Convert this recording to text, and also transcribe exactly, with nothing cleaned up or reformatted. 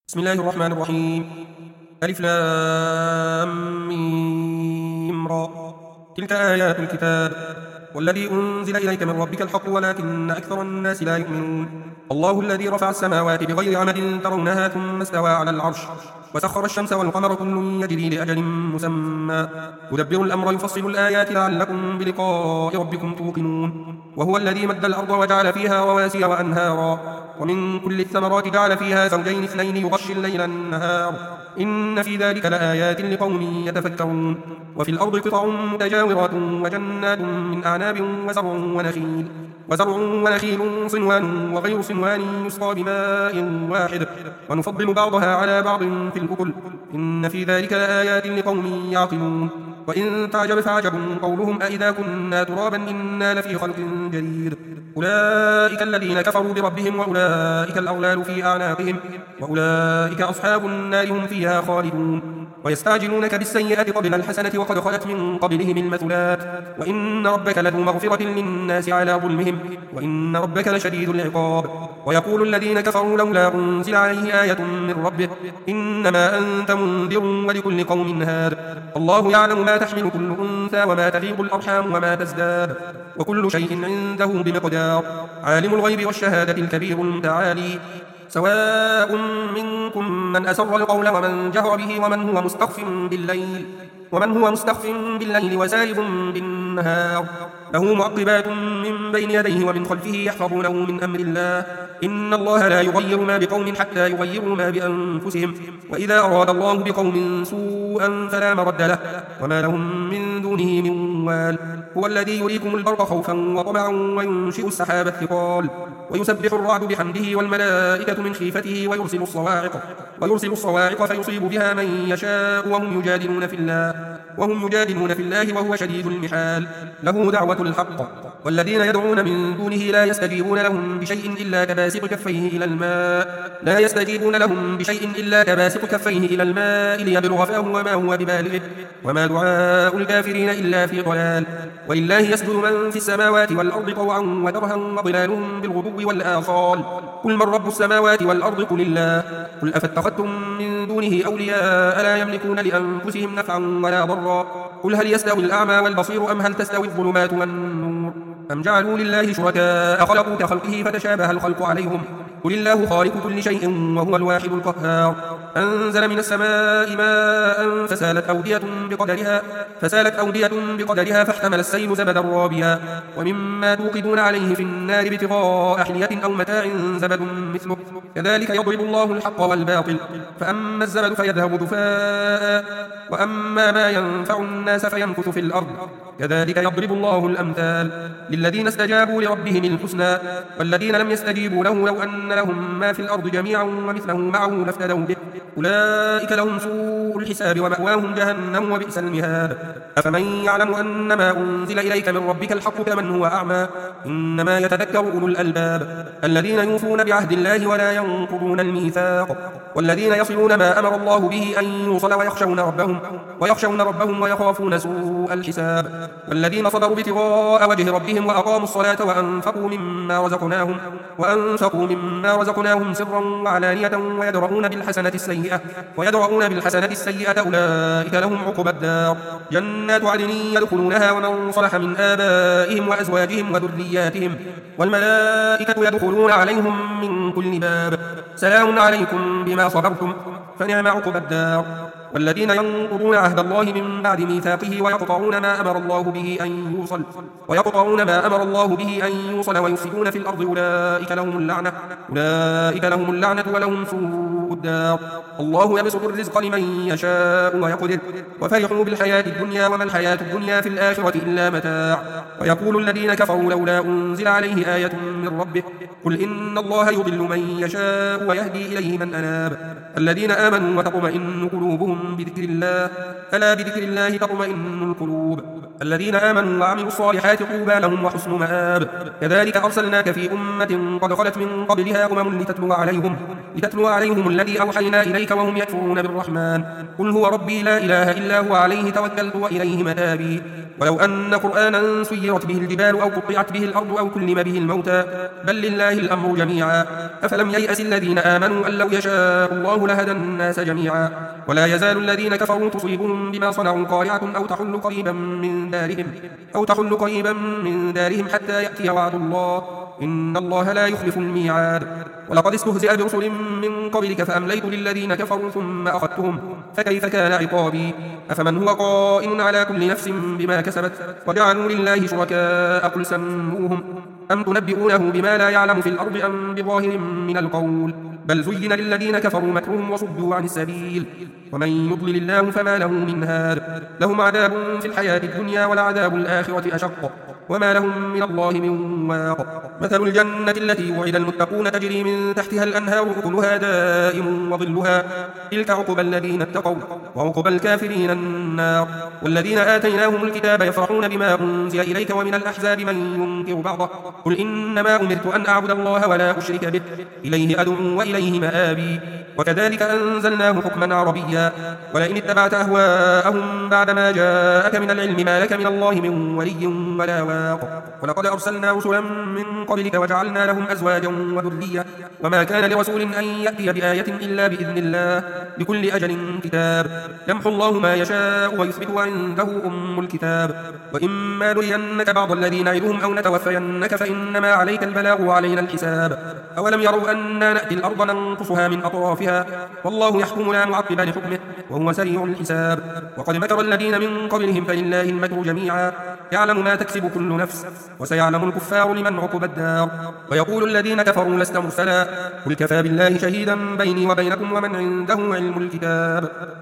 بسم الله الرحمن الرحيم. ألف لام ميم را. تلك آيات الكتاب والذي أنزل إليك من ربك الحق ولكن أكثر الناس لا يؤمنون. الله الذي رفع السماوات بغير عمد ترونها ثم استوى على العرش وسخر الشمس والقمر كل يجري لأجل مسمى يدبر الأمر يفصل الآيات لعلكم بلقاء ربكم توقنون. وهو الذي مد الأرض وجعل فيها رواسي وأنهارا ومن كل الثمرات جعل فيها زوجين اثنين يغشي الليل النهار إن في ذلك لآيات لقوم يتفكرون. وفي الأرض قطع متجاورات وجنات من أعناب وزرع ونخيل وزرع ونخيل صنوان وغير صنوان يسقى بماء واحد ونفضل بعضها على بعض في الأكل إن في ذلك لآيات لقوم يعقلون. وإن تعجب فعجب قولهم أئذا كنا ترابا إنا لفي خلق جديد أولئك الذين كفروا بربهم وأولئك الأغلال في أعناقهم وأولئك أصحاب النار هم فيها خالدون. ويستعجلونك بالسيئة قبل الحسنة وقد خلت من قبلهم المثلات وإن ربك لذو مغفرة للناس على ظلمهم وإن ربك لشديد العقاب. ويقول الذين كفروا لولا أنزل عليه آية من ربه إنما أنت منذر ولكل قوم هاد الله يعلم ما تحمل كل أنثى وما تغيض الأرحام وما تزداد وكل شيء عنده بمقدار. عالم الغيب والشهادة الكبير المتعالي سواء منكم من أسر القول ومن جهر به ومن هو مستخف بالليل ومن هو مستخف بالليل وسارب بالنهار له معقبات من بين يديه ومن خلفه يحفظونه من أمر الله إن الله لا يغير ما بقوم حتى يغيروا ما بأنفسهم وإذا أراد الله بقوم سوءا فلا مرد له وما لهم من دونه من وال. هو الذي يريكم البرق خوفا وطمعا وينشئ السحاب الثقال ويسبح الرعد بحمده والملائكة من خيفته ويرسل الصواعق ويرسل الصواعق فيصيب بها من يشاء وهم يجادلون في الله وهم يجادلون في الله وهو شديد المحال له دعوة الحق والذين يدعون من دونه لا يستجيبون لهم بشيء إلا كباسط كفيه إلى الماء لا يستجيبون لهم بشيء إلا كباسط كفيه إلى الماء ليبلغ فاه وما هو ببالغه وما دعاء الكافرين إلا في ضلال. ولله يسجد من في السماوات والأرض طوعا وكرها وظلالهم بالغدو والآصال قل من رب السماوات والأرض قل الله قل أفاتخذتم من دونه أولياء لا يملكون لأنفسهم نفعا ولا ضرا قل هل يستوي الأعمى والبصير أم هل تستوي الظلمات والنور أم جعلوا لله شركاء خلقوا كخلقه فتشابه الخلق عليهم قل الله خالق كل شيء وهو الواحد القهار. أنزل من السماء ماء فسالت أودية بقدرها فسالت أودية بقدرها فاحتمل السيل زبدا رابيا ومما توقدون عليه في النار ابتغاء حلية أو متاع زبد مثله كذلك يضرب الله الحق والباطل فأما الزبد فيذهب دفاء وأما ما ينفع الناس فيمكث في الأرض كذلك يضرب الله الأمثال للذين استجابوا لربهم الحسنى والذين لم يستجيبوا له لو أن لهم ما في الأرض جميعا ومثله معه لافتدوا به أولئك لهم سوء الحساب ومأواهم جهنم وبئس المهاد. أفمن يعلم أن ما أنزل إليك من ربك الحق كمن هو أعمى إنما يتذكر أولو الألباب الذين يوفون بعهد الله ولا ينقضون الميثاق والذين يصلون ما أمر الله به أن يوصل ويخشون ربهم ويخشون ربهم ويخافون سوء الحساب والذين صبروا ابتغاء وجه ربهم وأقاموا الصلاة وأنفقوا مما رزقناهم وأنفقوا مما رزقناهم سرا وعلانية ويدرؤون بالحسنة السيئة ويدرؤون بالحسنة السيئة أولئك لهم عقبى الدار جنات عدن يدخلونها ومن صلح من آبائهم وأزواجهم وذرياتهم والملائكة يدخلون عليهم من كل باب سلام عليكم بما صبرتم فنعم عقبى الدار. والذين ينقضون عهد الله من بعد ميثاقه ويقطعون ما أمر الله به أن يوصل ويقطعون ما أمر الله به أن يوصل ويفسدون في الأرض أولئك لهم اللعنة أولئك لهم اللعنة ولهم سوء الدار. الله يبسط الرزق لمن يشاء ويقدر وفرحوا بالحياة الدنيا وما الحياة الدنيا في الآخرة إلا متاع. ويقول الذين كفروا لولا أنزل عليه آية من ربه قل إن الله يضل من يشاء ويهدي إليه من أناب الذين آمنوا وتطمئن قلوبهم بذكر الله ألا بذكر الله تطمئن القلوب الذين آمنوا وعملوا الصالحات طوبى لهم وحسن مآب. كذلك أرسلناك في أمة قد خلت من قبلها أمم لتتلو عليهم, لتتلو عليهم الذي أوحينا إليك وهم يكفرون بالرحمن. قل هو ربي لا إله إلا هو عليه توكلت وإليه مآبي. ولو أن قرآنا سيرت به الجبال أو قطعت به الأرض أو كلم به الموتى بل لله الأمر جميعا. أفلم ييأس الذين آمنوا أن لو يشاء الله لهدى الناس جميعا. ولا يزال الذين كفروا تصيبهم بما صنعوا قارعة أو تحل قريبا من دارهم أو تحل قريبا من دارهم حتى يأتي وعد الله إن الله لا يخلف الميعاد. ولقد استهزئ برسل من قبلك فأمليت للذين كفروا ثم أخذتهم فكيف كان عقابي. أفمن هو قائم على كل نفس بما كسبت وجعلوا لله شركاء قل سموهم أم تنبئونه بما لا يعلم في الأرض أم بظاهر من القول بل زين للذين كفروا مكرهم وصدوا عن السبيل ومن يضلل الله فما له من هاد. لهم عذاب في الحياة الدنيا ولعذاب الآخرة أشق وما لهم من الله من واق. مثل الجنة التي وعد المتقون تجري من تحتها الأنهار أكلها دائم وظلها تلك عقبى الذين اتقوا وعقبى الكافرين النار. والذين آتيناهم الكتاب يفرحون بما أنزل إليك ومن الأحزاب من ينكر بعضه قل إنما أمرت أن أعبد الله ولا أشرك به إليه أدعو وإليه مآبي. وكذلك أنزلناه حكما عربيا ولئن اتبعت أهواءهم بعدما جاءك من العلم ما لك من الله من ولي ولا واق. ولقد أرسلنا رسلا من قبلك وجعلنا لهم أزواجا وذرية وما كان لرسول أن يأتي بآية إلا بإذن الله لكل أجل كتاب يمحو الله ما يشاء ويثبت وعنده أم الكتاب. وإما نرينك بعض الذين نعدهم أو نتوفينك فإنما عليك البلاغ وعلينا الحساب. أولم يروا أنا نأتي الأرض ننقصها من أطرافها والله يحكم لا معقب لحكمه وهو سريع الحساب. وقد مكر الذين من قبلهم فلله المكر جميعا يعلم ما تكسب كل نفس وسيعلم الكفار لمن عقب الدار. ويقول الذين كفروا لست مرسلا قل كفى بالله شهيدا بيني وبينكم ومن عنده علم الكتاب.